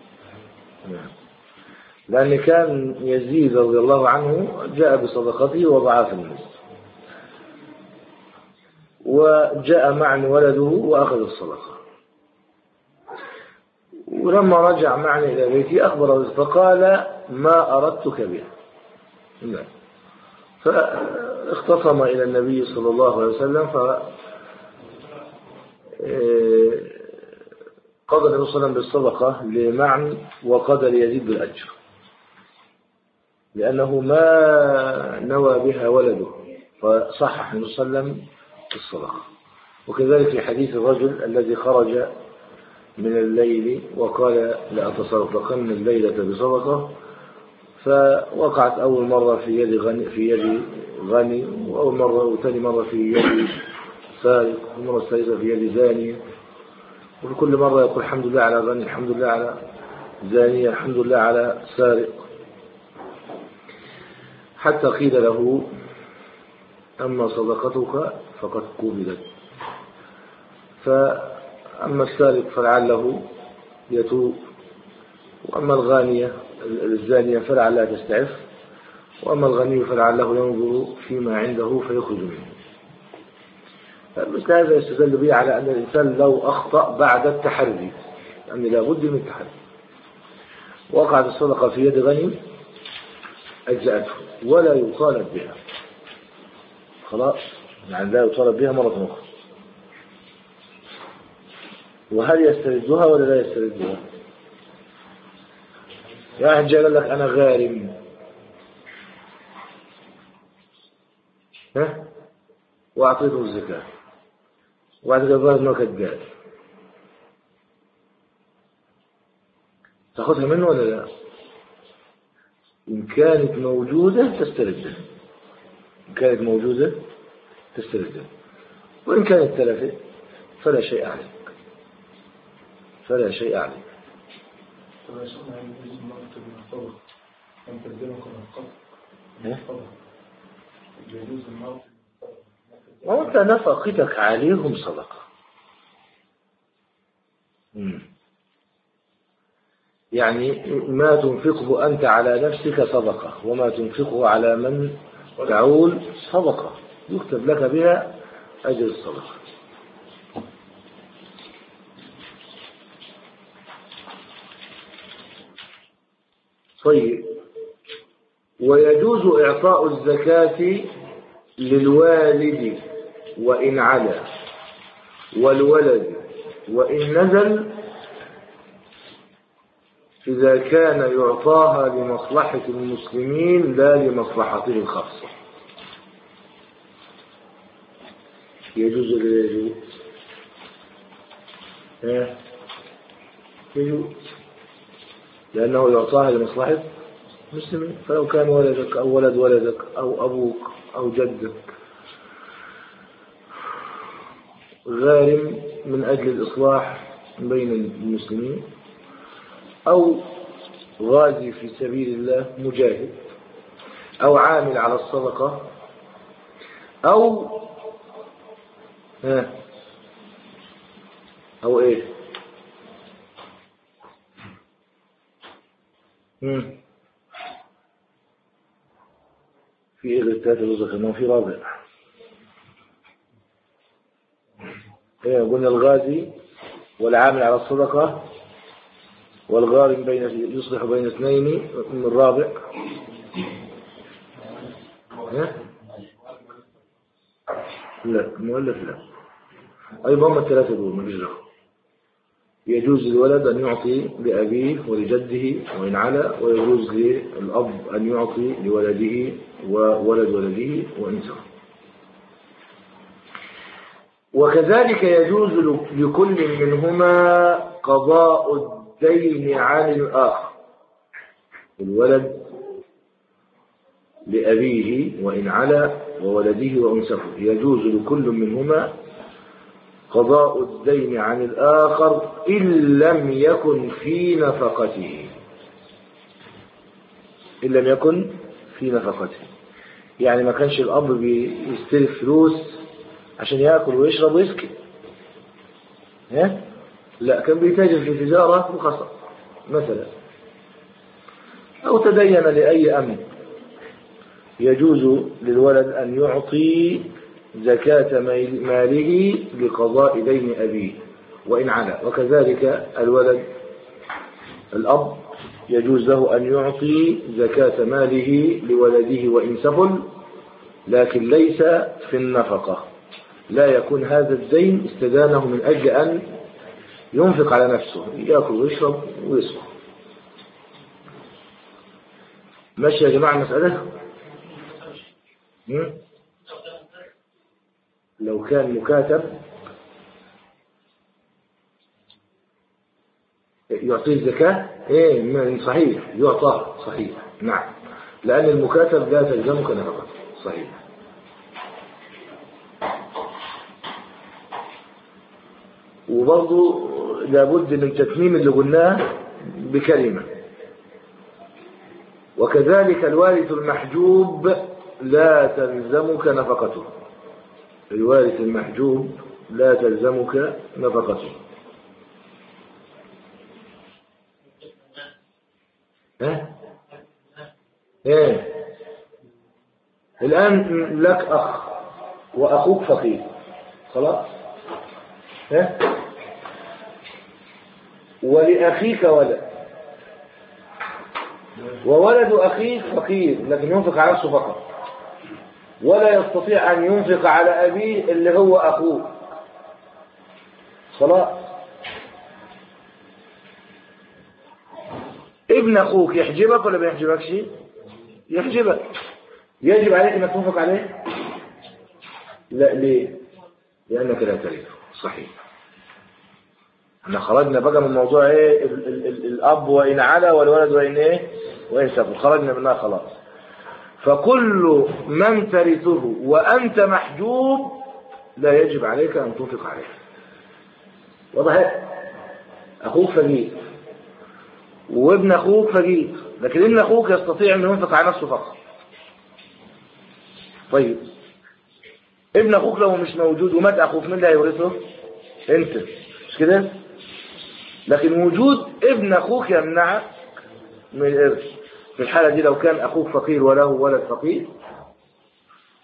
لأن كان يزيد رضي الله عنه جاء بصدقته وضعها في المسجد، وجاء معا ولده وأخذ الصدقة، ولما رجع معا إلى بيته أخبره فقال ما أردتك بها، فاختصم إلى النبي صلى الله عليه وسلم، فقضى النبي صلى الله عليه وسلم بالصدقة لمعن وقضى ليزيد بالأجر، لأنه ما نوى بها ولده، فصحح النبي صلى الله عليه وسلم الصدقة. وكذلك في حديث الرجل الذي خرج من الليل وقال لأتصدقن الليلة بصدقة، فوقعت أول مرة في يد غني في يد غني وأول مرة وثاني مرة في يد سارق والمرة الثالثة في يد زاني، وفي كل مرة يقول الحمد لله على غني، الحمد لله على زاني، الحمد لله على سارق، حتى قيل له أما صدقتك فقد قبلت، فأما السارق فلعله يتوب، وأما الغانية الزانية فلعلها تستعف، وأما الغني فلعله ينظر فيما عنده فيخرج منه. مثل هذا يستدل به على أن الإنسان لو أخطأ بعد التحري، لأن لا بد من التحري، وقعت الصدقة في يد غني أجزأته ولا يطالب بها، خلاص يعني لا يطالب بها مرة أخرى. وهل يستردها ولا لا يستردها؟ يا واحد جاء قال لك أنا غارم، ها وأعطيته الزكاة وبعد كده ظهر إنه كذاب، تأخذها منه ولا لا؟ إن كانت موجودة تستردها، إن كانت موجودة تستردها، وإن كانت تلفت فلا شيء عليك، فلا شيء عليك. وأنت نفقتك عليهم صدقة، يعني ما تنفقه أنت على نفسك صدقة، وما تنفقه على من تعول صدقة يكتب لك بها أجر الصدقة. طيب، ويجوز إعطاء الزكاة للوالد وإن علا، والولد وإن نزل، إذا كان يعطاها لمصلحة المسلمين لا لمصلحته الخاصة. يجوز ولا يجوز؟ ها؟ يجوز، لأنه يعطاها لمصلحة المسلمين. فلو كان ولدك أو ولد ولدك أو أبوك أو جدك غارم من أجل الإصلاح بين المسلمين، أو غازي في سبيل الله مجاهد، أو عامل على الصدقة، أو ها أو إيه مم. في إيه غير ثلاثة وزخ إنه في رابع. إيه قلنا الغازي والعامل على الصدقة والغارم بين يصلح بين اثنين من الرابع. ها؟ لا المؤلف لا. أيضا هم الثلاثة دول ما فيش غيرهم. يجوز للولد أن يعطي لأبيه ولجده وإن علا، ويجوز للأب أن يعطي لولده وولد ولده وإن سوى. وكذلك يجوز لكل منهما قضاء الدين عن الآخر. الولد لأبيه وإن علا وولده وإن سوى، يجوز لكل منهما قضاء الدين عن الآخر إن لم يكن في نفقته. إن لم يكن في نفقته، يعني ما كانش الأب بيستلف فلوس عشان يأكل ويشرب ويسكن، ها؟ لا، كان بيتاجر في تجارة وخسر مثلا، أو تدين لأي أمر. يجوز للولد أن يعطي زكاة ماله لقضاء دين أبيه وإن علا، وكذلك الولد الأب يجوز له أن يعطي زكاة ماله لولده وإن سفل، لكن ليس في النفقة. لا يكون هذا الدين استدانه من أجل أن ينفق على نفسه، يأكل ويشرب ويسكن. ماشي يا جماعة المسألة؟ لو كان مكاتب يعطيه الزكاة، ايه صحيح، يعطى صحيح، نعم، لأن المكاتب لا تلزمك نفقة، صحيح. وبرضه لابد من تتميم اللي قلناه بكلمة. وكذلك الوارث المحجوب لا تلزمك نفقته. الوارث المحجوب لا تلزمك نفقته. ها؟ ايه الآن لك أخ وأخوك فقير، خلاص؟ ها؟ ولأخيك ولد، وولد أخيك فقير لكن ينفق على نفسه فقط، ولا يستطيع أن ينفق على أبيه اللي هو أخوه، خلاص؟ ابن أخوك يحجبك ولا بيحجبكش؟ يحجبك. يجب عليك أنك تنفق عليه؟ لا، ليه؟ لأنك لا ترثه، صحيح. احنا خرجنا بقى من موضوع ايه ال ال ال الأب وإن علا والولد وإن ايه وإن سفل، خرجنا منها خلاص. فكل من ترثه وأنت محجوب لا يجب عليك أن تنفق عليه. واضح؟ أخوك فقير وابن أخوك فقير، لكن ابن أخوك يستطيع أن ينفق على نفسه فقط. طيب ابن أخوك لو مش موجود ومات أخوك، من اللي هيورثه؟ أنت، مش كده؟ لكن وجود ابن أخوك يمنعك من الإرث. في الحالة دي لو كان أخوك فقير وله ولد فقير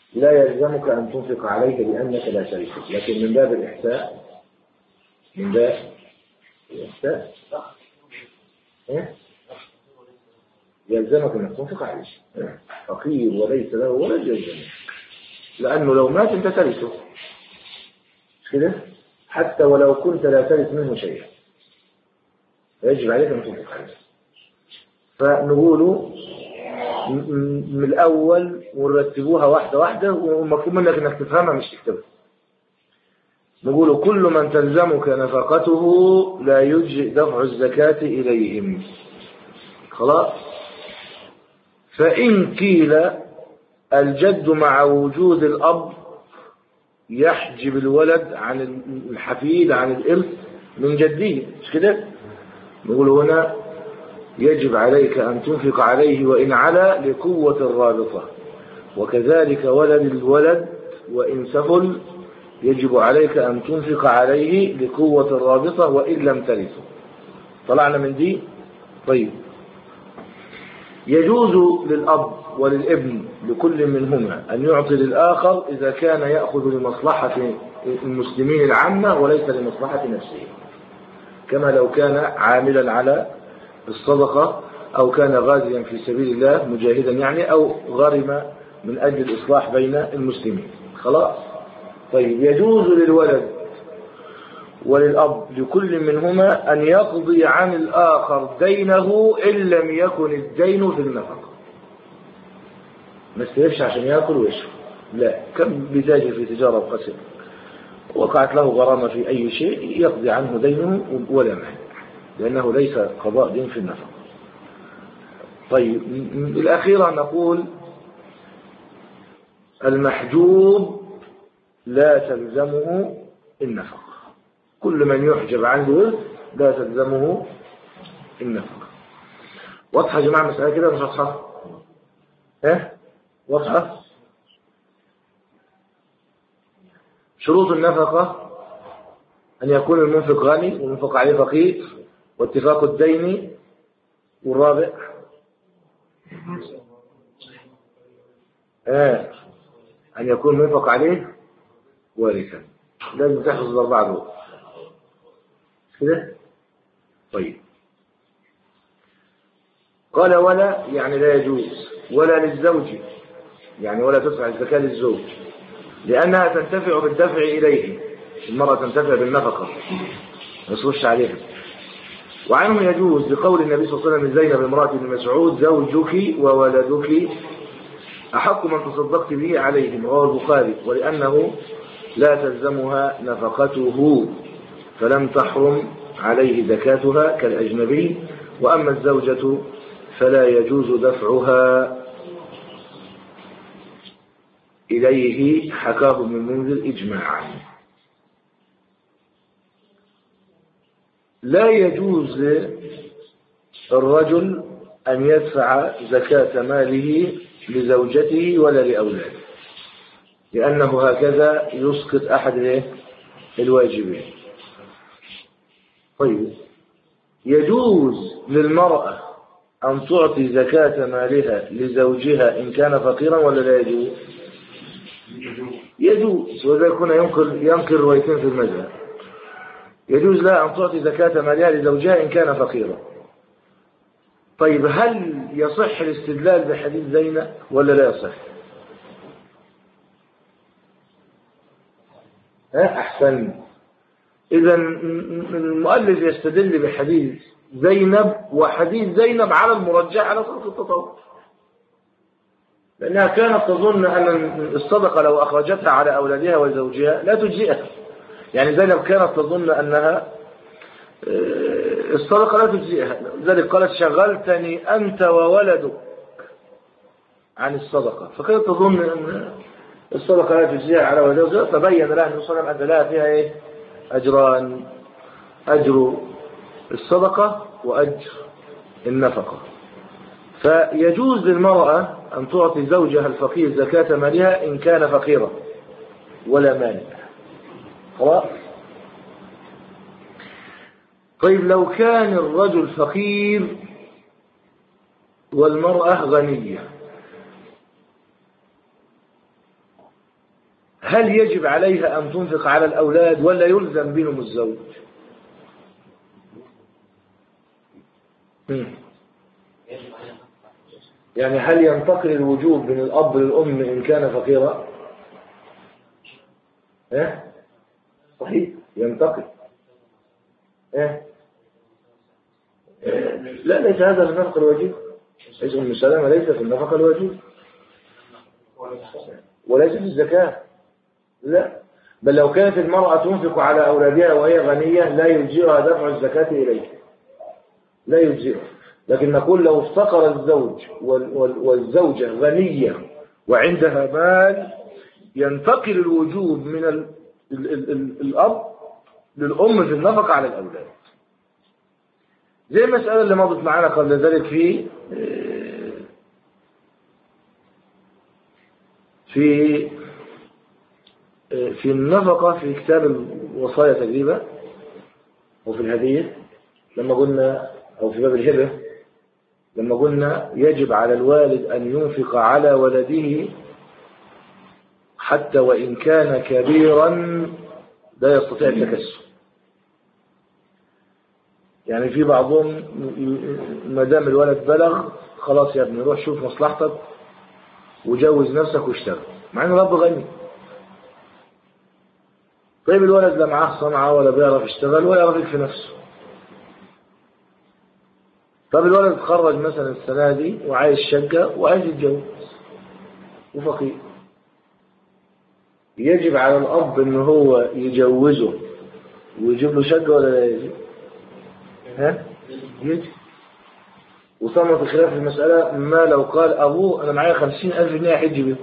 لا يلزمك أن تنفق عليه لأنك لا ترثه، لكن من باب الإحساء من باب الإحساء إيه؟ يلزمك أن تنفق عليه. فقير وليس له ولد يلزمك، لأنه لو مات أنت ترثه كده، حتى ولو كنت لا ترث منه شيئا يجب عليك أن تنفق عليه. فنقوله من الأول ونرتبوها واحدة واحدة، ومطلوب منك أنك تفهمها مش تكتبها. نقول كل من تلزمك نفقته لا يجزئ دفع الزكاة إليهم. خلاص. فإن قيل الجد مع وجود الأب يحجب الولد عن الحفيد عن الإرث من جده، مش كده؟ نقول هنا يجب عليك أن تنفق عليه وإن علا لقوة الرابطة، وكذلك ولد الولد وإن سفل يجب عليك أن تنفق عليه لقوة الرابطة وإن لم ترثه. طلعنا من دي. طيب، يجوز للأب وللابن لكل منهما أن يعطي للآخر إذا كان يأخذ لمصلحة المسلمين العامة وليس لمصلحة نفسه، كما لو كان عاملا على الصدقة أو كان غازيا في سبيل الله مجاهدا يعني، أو غرم من أجل الإصلاح بين المسلمين. خلاص. طيب، يجوز للولد وللأب لكل منهما أن يقضي عن الآخر دينه إن لم يكن الدين في النفقة. ما استيفش عشان يأكل ويشرب، لا، كم بيتاجر في تجارة وقسم وقعت له غرامة في أي شيء يقضي عنه دينه ولا مانع، لأنه ليس قضاء دين في النفقة. طيب، الأخيرة نقول المحجوب لا تلزمه النفقة. كل من يحجب عنه لا تلزمه النفقة. واضحة يا جماعة مسألة كده مش واضحة؟ ها؟ واضحة؟ شروط النفقة أن يكون المنفق غني والمنفق عليه فقير واتفاق الدين، والرابع آه أن يكون المنفق عليه وارثا. لازم تحفظ الأربعة دول كده. طيب، قال ولا يعني لا يجوز، ولا للزوج يعني ولا تدفع الزكاة للزوج لأنها تنتفع بالدفع إليه، المرأة تنتفع بالنفقة ما يصرفش عليها. وعنه يجوز لقول النبي صلى الله عليه وسلم لزينب امرأة ابن مسعود زوجك وولدك أحق من تصدقت به عليهم، رواه البخاري، ولأنه لا تلزمها نفقته فلم تحرم عليه زكاتها كالأجنبي، وأما الزوجة فلا يجوز دفعها إليه، حكاه ابن المنذر إجماعا. لا يجوز الرجل أن يدفع زكاة ماله لزوجته ولا لأولاده، لأنه هكذا يسقط أحد الواجبين. طيب، يجوز للمرأة أن تعطي زكاة مالها لزوجها إن كان فقيرا ولا لا يجوز؟ يجوز، وإذا كنا ينقل ينقل روايتين في المذهب. يجوز لها أن تعطي زكاة مالها لزوجها إن كان فقيرا. طيب، هل يصح الاستدلال بحديث زينب ولا لا يصح؟ ها أحسن. إذا المؤلف يستدل بحديث زينب، وحديث زينب على المرجح على صدقة التطوع، لأنها كانت تظن أن الصدقة لو أخرجتها على أولادها وزوجها لا تجزئها. يعني زينب كانت تظن أنها الصدقة لا تجزئها، لذلك قالت شغلتني أنت وولدك عن الصدقة، فكانت تظن أن الصدقة لا تجزئها على ولدها. فبين لها النبي صلى الله عليه وسلم أن لها فيها إيه؟ أجران، أجر الصدقة وأجر النفقة. فيجوز للمرأة أن تعطي زوجها الفقير زكاة مالها إن كان فقيرا ولا مانع. خلاص. طيب، لو كان الرجل فقير والمرأة غنية هل يجب عليها أن تنفق على الأولاد ولا يلزم بهم الزوج؟ يعني هل ينتقل الوجوب من الأب للأم إن كان فقيرا؟ إيه؟ صحيح ينتقل. إيه؟ إيه؟ لا ليس هذا في النفقة الواجب. ليس أم سلمة ليس في النفقة الواجب وليس في الزكاة. لا، بل لو كانت المرأة تنفق على أولادها وهي غنية لا يجزئها دفع الزكاة إليه، لا يجزئها. لكن نقول لو افتقر الزوج والزوجة غنية وعندها مال ينتقل الوجوب من ال ال ال ال الأب للأم في النفقة على الأولاد، زي المسألة اللي مضت معنا قبل ذلك في في في النفقة في كتاب الوصايا تقريبا وفي الهدية، لما قلنا أو في باب الهبة لما قلنا يجب على الوالد أن ينفق على ولده حتى وإن كان كبيرا لا يستطيع التكسب. يعني في بعضهم ما دام الولد بلغ خلاص يا ابني روح شوف مصلحتك وجوز نفسك واشتغل، مع انه الاب غني. طيب الولد لا معاه صنعه ولا بيعرف يشتغل ولا يعرف يكفي نفسه. طب الولد اتخرج مثلا السنه دي وعايز شقه وعايز يتجوز وفقير، يجب على الاب ان هو يجوزه ويجيب له شقه ولا لا يجب؟ ها؟ يجب. وصمت خلاف المسألة ما لو قال أبوه أنا معايا خمسين ألف جنيه حج بيه.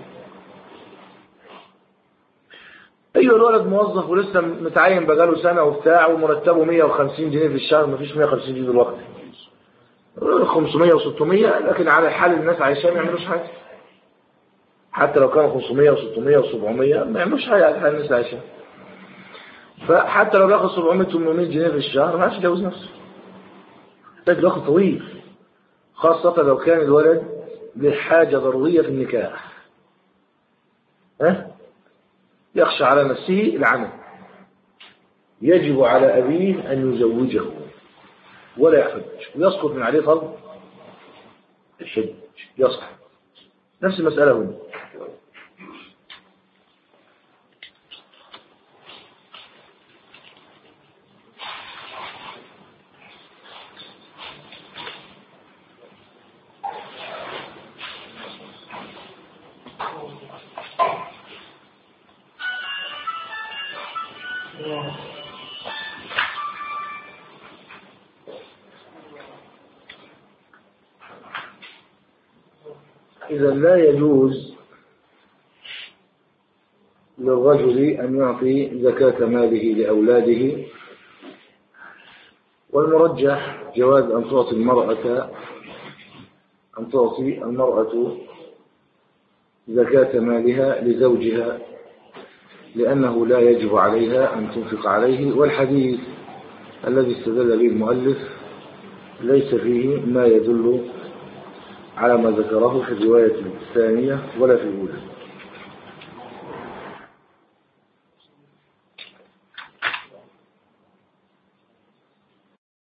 أيوة الولد موظف ولسه متعين بقاله سنة وبتاع ومرتبه مية وخمسين جنيه في الشهر، مفيش مية وخمسين جنيه دلوقتي، خمسمية وستمية، لكن على حال الناس عايشين ما يعملوش حاجة. حتى لو كانوا خمسمية وستمية وسبعمية ما يعملوش حاجة على حال الناس عايشين. فحتى لو بياخد سبعمية ثمانمية جنيه في الشهر ما عادش يجوز نفسه، محتاج وقت طويل، خاصة لو كان الولد لحاجة ضرورية في النكاح، ها؟ يخشى على نفسه العنت، يجب على أبيه أن يزوجه ولا يحج، ويسقط من عليه فرض الحج، يسقط. نفس المسألة هنا. إذا لا يجوز للرجل أن يعطي زكاة ماله لأولاده، والمرجح جواز أن تعطي المرأة أن تعطي المرأة زكاة مالها لزوجها، لأنه لا يجب عليها أن تنفق عليه. والحديث الذي استدل به المؤلف ليس فيه ما يدل على ما ذكره في الرواية الثانية ولا في الأولى.